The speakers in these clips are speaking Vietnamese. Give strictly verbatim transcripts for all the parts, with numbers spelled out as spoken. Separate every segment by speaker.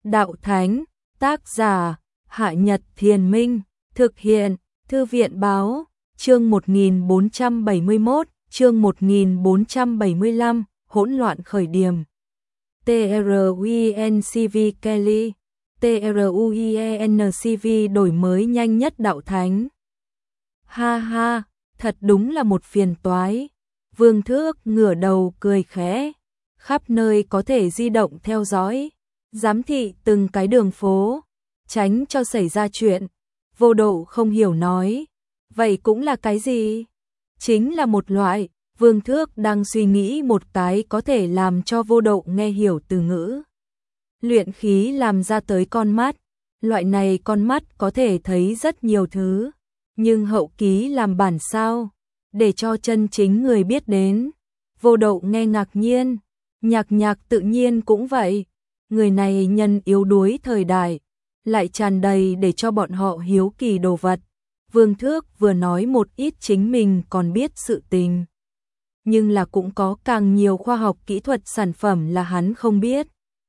Speaker 1: Đạo Thánh, tác giả, Hạ Nhật Thiền Minh, thực hiện, Thư viện Báo, chương một nghìn bốn trăm bảy mươi mốt, chương một nghìn bốn trăm bảy mươi lăm, hỗn loạn khởi điểm. TRUENCV Kelly, TRUENCV đổi mới nhanh nhất Đạo Thánh. Ha ha, thật đúng là một phiền toái. Vương Thước ngửa đầu cười khẽ, khắp nơi có thể di động theo dõi, giám thị từng cái đường phố, tránh cho xảy ra chuyện. Vô Độ không hiểu nói, vậy cũng là cái gì? Chính là một loại. Vương Thước đang suy nghĩ một cái có thể làm cho Vô Độ nghe hiểu từ ngữ. Luyện khí làm ra tới con mắt, loại này con mắt có thể thấy rất nhiều thứ, nhưng hậu ký làm bản sao, để cho chân chính người biết đến. Vô Độ nghe ngạc nhiên, Nhạc Nhạc tự nhiên cũng vậy. Người này nhân yếu đuối thời đại, lại tràn đầy để cho bọn họ hiếu kỳ đồ vật. Vương Thước vừa nói một ít chính mình còn biết sự tình, nhưng là cũng có càng nhiều khoa học kỹ thuật sản phẩm là hắn không biết.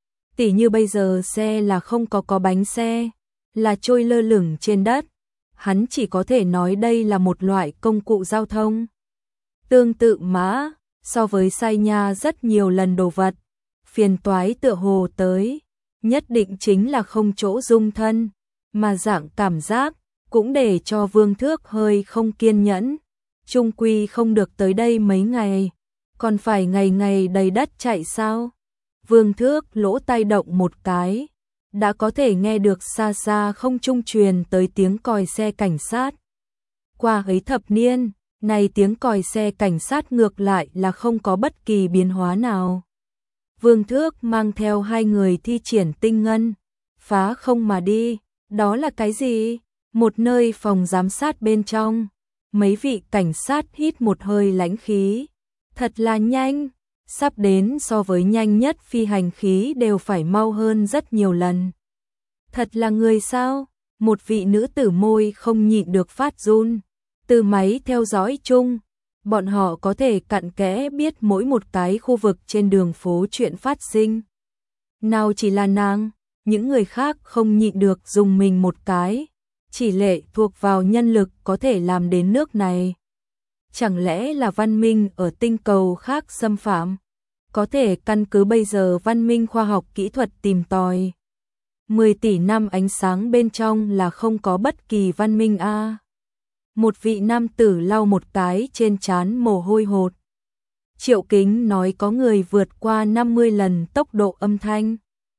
Speaker 1: Tỉ như bây giờ xe là không có có bánh xe, là trôi lơ lửng trên đất. Hắn chỉ có thể nói đây là một loại công cụ giao thông. Tương tự mã, so với sai nha rất nhiều lần đồ vật, phiền toái tựa hồ tới, nhất định chính là không chỗ dung thân, mà dạng cảm giác, cũng để cho Vương Thước hơi không kiên nhẫn. Trung quy không được tới đây mấy ngày, còn phải ngày ngày đầy đất chạy sao? Vương Thước lỗ tai động một cái, đã có thể nghe được xa xa không trung truyền tới tiếng còi xe cảnh sát. Qua ấy thập niên, này tiếng còi xe cảnh sát ngược lại là không có bất kỳ biến hóa nào. Vương Thước mang theo hai người thi triển tinh ngân, phá không mà đi. Đó là cái gì? Một nơi phòng giám sát bên trong. Mấy vị cảnh sát hít một hơi lãnh khí. Thật là nhanh, sắp đến so với nhanh nhất phi hành khí đều phải mau hơn rất nhiều lần. Thật là người sao? Một vị nữ tử môi không nhịn được phát run. Từ máy theo dõi chung, bọn họ có thể cặn kẽ biết mỗi một cái khu vực trên đường phố chuyện phát sinh. Nào chỉ là nàng, những người khác không nhịn được dùng mình một cái. Chỉ lệ thuộc vào nhân lực có thể làm đến nước này. Chẳng lẽ là văn minh ở tinh cầu khác xâm phạm? Có thể căn cứ bây giờ văn minh khoa học kỹ thuật tìm tòi. mười tỷ năm ánh sáng bên trong là không có bất kỳ văn minh a. À. Một vị nam tử lau một cái trên trán mồ hôi hột. Triệu Kính nói có người vượt qua năm mươi lần tốc độ âm thanh.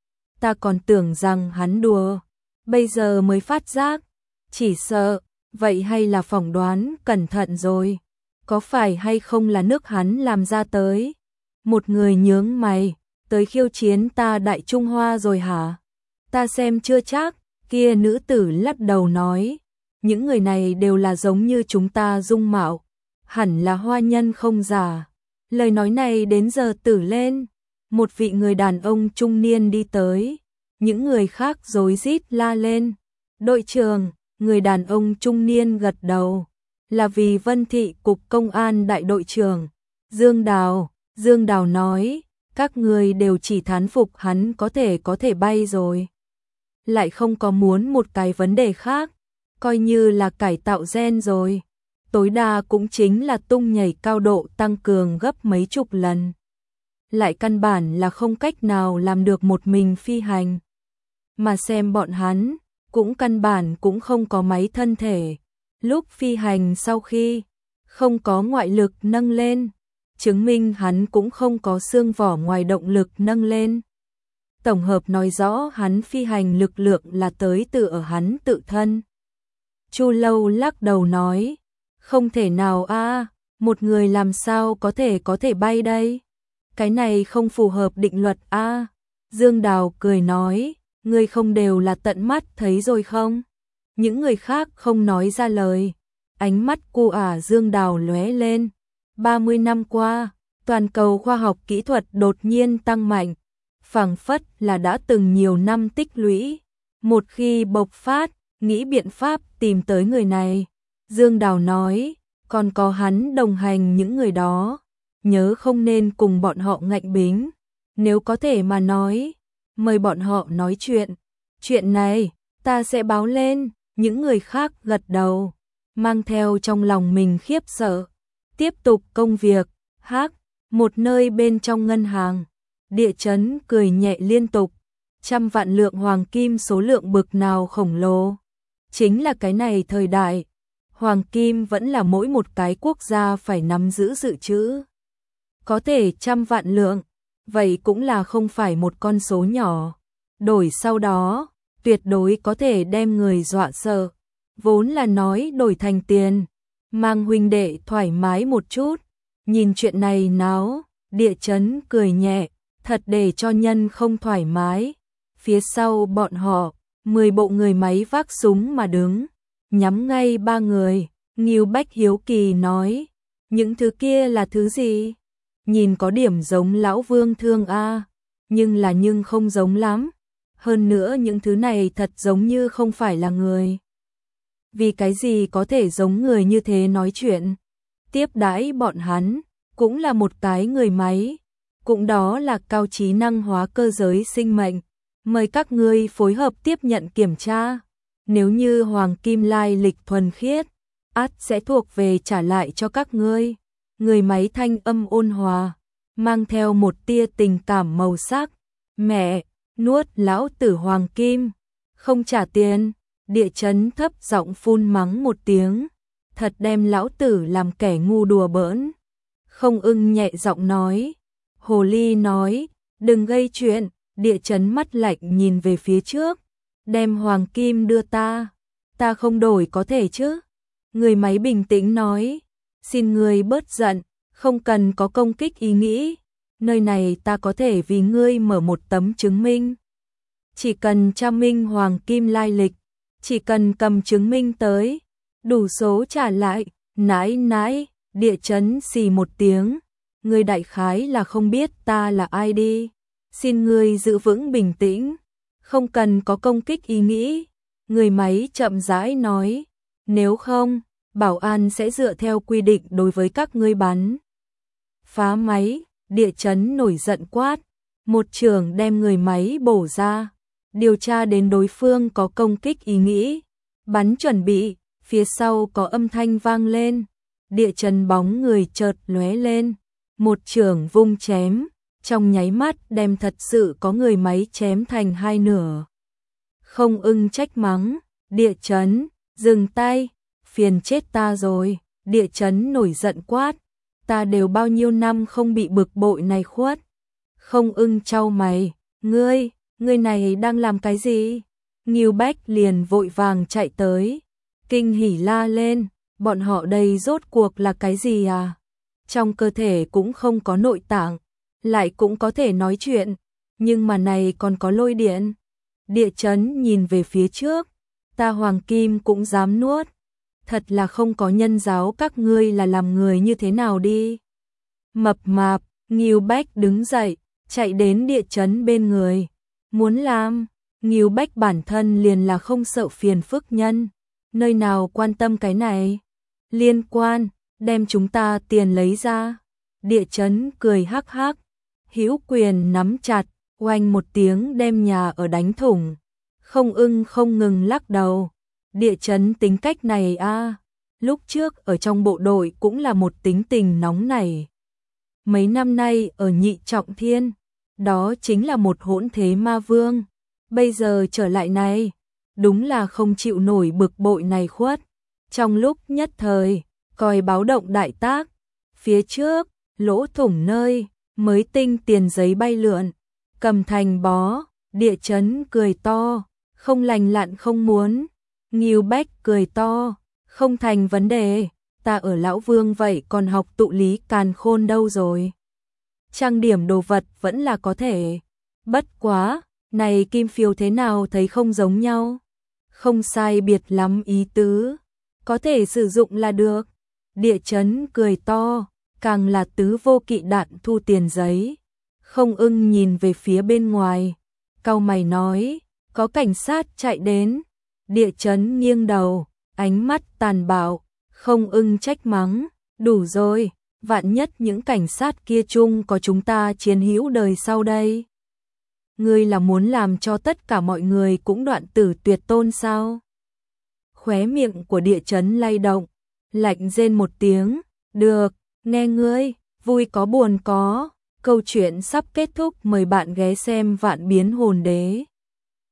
Speaker 1: Ta còn tưởng rằng hắn đùa, bây giờ mới phát giác. Chỉ sợ, vậy hay là phỏng đoán cẩn thận rồi. Có phải hay không là nước hắn làm ra tới? Một người nhướng mày, tới khiêu chiến ta Đại Trung Hoa rồi hả? Ta xem chưa chắc. Kia nữ tử lắc đầu nói, những người này đều là giống như chúng ta dung mạo, hẳn là hoa nhân không giả. Lời nói này đến giờ tử lên, một vị người đàn ông trung niên đi tới, những người khác rối rít la lên. Đội trưởng. Người đàn ông trung niên gật đầu, là vì Vân Thị Cục Công an đại đội trưởng, Dương Đào. Dương Đào nói, các người đều chỉ thán phục hắn có thể có thể bay rồi. Lại không có muốn một cái vấn đề khác, coi như là cải tạo gen rồi. Tối đa cũng chính là tung nhảy cao độ tăng cường gấp mấy chục lần. Lại căn bản là không cách nào làm được một mình phi hành. Mà xem bọn hắn, cũng căn bản cũng không có máy thân thể. Lúc phi hành sau khi không có ngoại lực nâng lên, chứng minh hắn cũng không có xương vỏ ngoài động lực nâng lên. Tổng hợp nói rõ hắn phi hành lực lượng là tới từ ở hắn tự thân. Chu Lâu lắc đầu nói, không thể nào a, à, một người làm sao có thể có thể bay đây? Cái này không phù hợp định luật a. À. Dương Đào cười nói, ngươi không đều là tận mắt thấy rồi không? Những người khác không nói ra lời. Ánh mắt cô ả Dương Đào lóe lên. ba mươi năm qua, toàn cầu khoa học kỹ thuật đột nhiên tăng mạnh, phảng phất là đã từng nhiều năm tích lũy. Một khi bộc phát, nghĩ biện pháp tìm tới người này. Dương Đào nói, còn có hắn đồng hành những người đó, nhớ không nên cùng bọn họ ngạnh bính. Nếu có thể mà nói, mời bọn họ nói chuyện. Chuyện này, ta sẽ báo lên, những người khác gật đầu, mang theo trong lòng mình khiếp sợ. Tiếp tục công việc, hắc, một nơi bên trong ngân hàng. Địa chấn cười nhẹ liên tục, trăm vạn lượng hoàng kim số lượng bực nào khổng lồ. Chính là cái này thời đại, hoàng kim vẫn là mỗi một cái quốc gia phải nắm giữ dự trữ. Có thể trăm vạn lượng, vậy cũng là không phải một con số nhỏ. Đổi sau đó, tuyệt đối có thể đem người dọa sợ. Vốn là nói đổi thành tiền, mang huynh đệ thoải mái một chút. Nhìn chuyện này náo, địa chấn cười nhẹ, thật để cho nhân không thoải mái. Phía sau bọn họ, mười bộ người máy vác súng mà đứng, nhắm ngay ba người. Ngưu Bách hiếu kỳ nói, những thứ kia là thứ gì? Nhìn có điểm giống lão vương thương a, nhưng là nhưng không giống lắm. Hơn nữa những thứ này thật giống như không phải là người. Vì cái gì có thể giống người như thế nói chuyện? Tiếp đãi bọn hắn, cũng là một cái người máy, cũng đó là cao trí năng hóa cơ giới sinh mệnh. Mời các ngươi phối hợp tiếp nhận kiểm tra. Nếu như hoàng kim lai lịch thuần khiết, ắt sẽ thuộc về trả lại cho các ngươi. Người máy thanh âm ôn hòa, mang theo một tia tình cảm màu sắc. Mẹ, nuốt lão tử hoàng kim, không trả tiền. Địa chấn thấp giọng phun mắng một tiếng, thật đem lão tử làm kẻ ngu đùa bỡn. Không Ưng nhẹ giọng nói, hồ ly nói, đừng gây chuyện. Địa chấn mắt lạnh nhìn về phía trước, đem hoàng kim đưa ta, ta không đổi có thể chứ? Người máy bình tĩnh nói, xin ngươi bớt giận, không cần có công kích ý nghĩ, nơi này ta có thể vì ngươi mở một tấm chứng minh. Chỉ cần tra minh hoàng kim lai lịch, chỉ cần cầm chứng minh tới, đủ số trả lại. Nãi nãi, địa chấn xì một tiếng, ngươi đại khái là không biết ta là ai đi. Xin ngươi giữ vững bình tĩnh, không cần có công kích ý nghĩ. Người máy chậm rãi nói, nếu không, bảo an sẽ dựa theo quy định đối với các ngươi bắn. Phá máy, địa chấn nổi giận quát, một trường đem người máy bổ ra, điều tra đến đối phương có công kích ý nghĩ. Bắn chuẩn bị, phía sau có âm thanh vang lên, địa chấn bóng người chợt lóe lên, một trường vung chém. Trong nháy mắt đem thật sự có người máy chém thành hai nửa. Không Ưng trách mắng, địa chấn, dừng tay, phiền chết ta rồi. Địa chấn nổi giận quát, ta đều bao nhiêu năm không bị bực bội này khuất. Không Ưng chau mày, ngươi, ngươi này đang làm cái gì? Ngưu Bách liền vội vàng chạy tới, kinh hỉ la lên, bọn họ đây rốt cuộc là cái gì à? Trong cơ thể cũng không có nội tạng, lại cũng có thể nói chuyện, nhưng mà này còn có lôi điện. Địa chấn nhìn về phía trước, ta hoàng kim cũng dám nuốt, thật là không có nhân giáo các ngươi là làm người như thế nào đi. Mập mạp, Ngưu Bách đứng dậy, chạy đến địa chấn bên người, muốn làm. Ngưu Bách bản thân liền là không sợ phiền phức nhân, nơi nào quan tâm cái này. Liên quan, đem chúng ta tiền lấy ra. Địa chấn cười hắc hắc, hữu quyền nắm chặt, oanh một tiếng đem nhà ở đánh thủng. Không Ưng không ngừng lắc đầu, địa chấn tính cách này a, lúc trước ở trong bộ đội cũng là một tính tình nóng nảy. Mấy năm nay ở Nhị Trọng Thiên, đó chính là một hỗn thế ma vương. Bây giờ trở lại này, đúng là không chịu nổi bực bội này khuất. Trong lúc nhất thời, còi báo động đại tác, phía trước, lỗ thủng nơi, mới tinh tiền giấy bay lượn, cầm thành bó. Địa chấn cười to, không lành lặn không muốn. Ngưu Bách cười to, không thành vấn đề, ta ở Lão Vương vậy còn học tụ lý càn khôn đâu rồi. Trang điểm đồ vật vẫn là có thể, bất quá, này kim phiếu thế nào thấy không giống nhau. Không sai biệt lắm ý tứ, có thể sử dụng là được. Địa chấn cười to, càng là tứ vô kỵ đạn thu tiền giấy. Không Ưng nhìn về phía bên ngoài, cau mày nói, có cảnh sát chạy đến. Địa chấn nghiêng đầu, ánh mắt tàn bạo. Không Ưng trách mắng, đủ rồi, vạn nhất những cảnh sát kia chung có chúng ta chiến hữu đời sau đây. ngươi là muốn làm cho tất cả mọi người cũng đoạn tử tuyệt tôn sao? Khóe miệng của Địa Chấn lay động, lạnh rên một tiếng, được, nghe ngươi, vui có buồn có, câu chuyện sắp kết thúc, mời bạn ghé xem Vạn Biến Hồn Đế.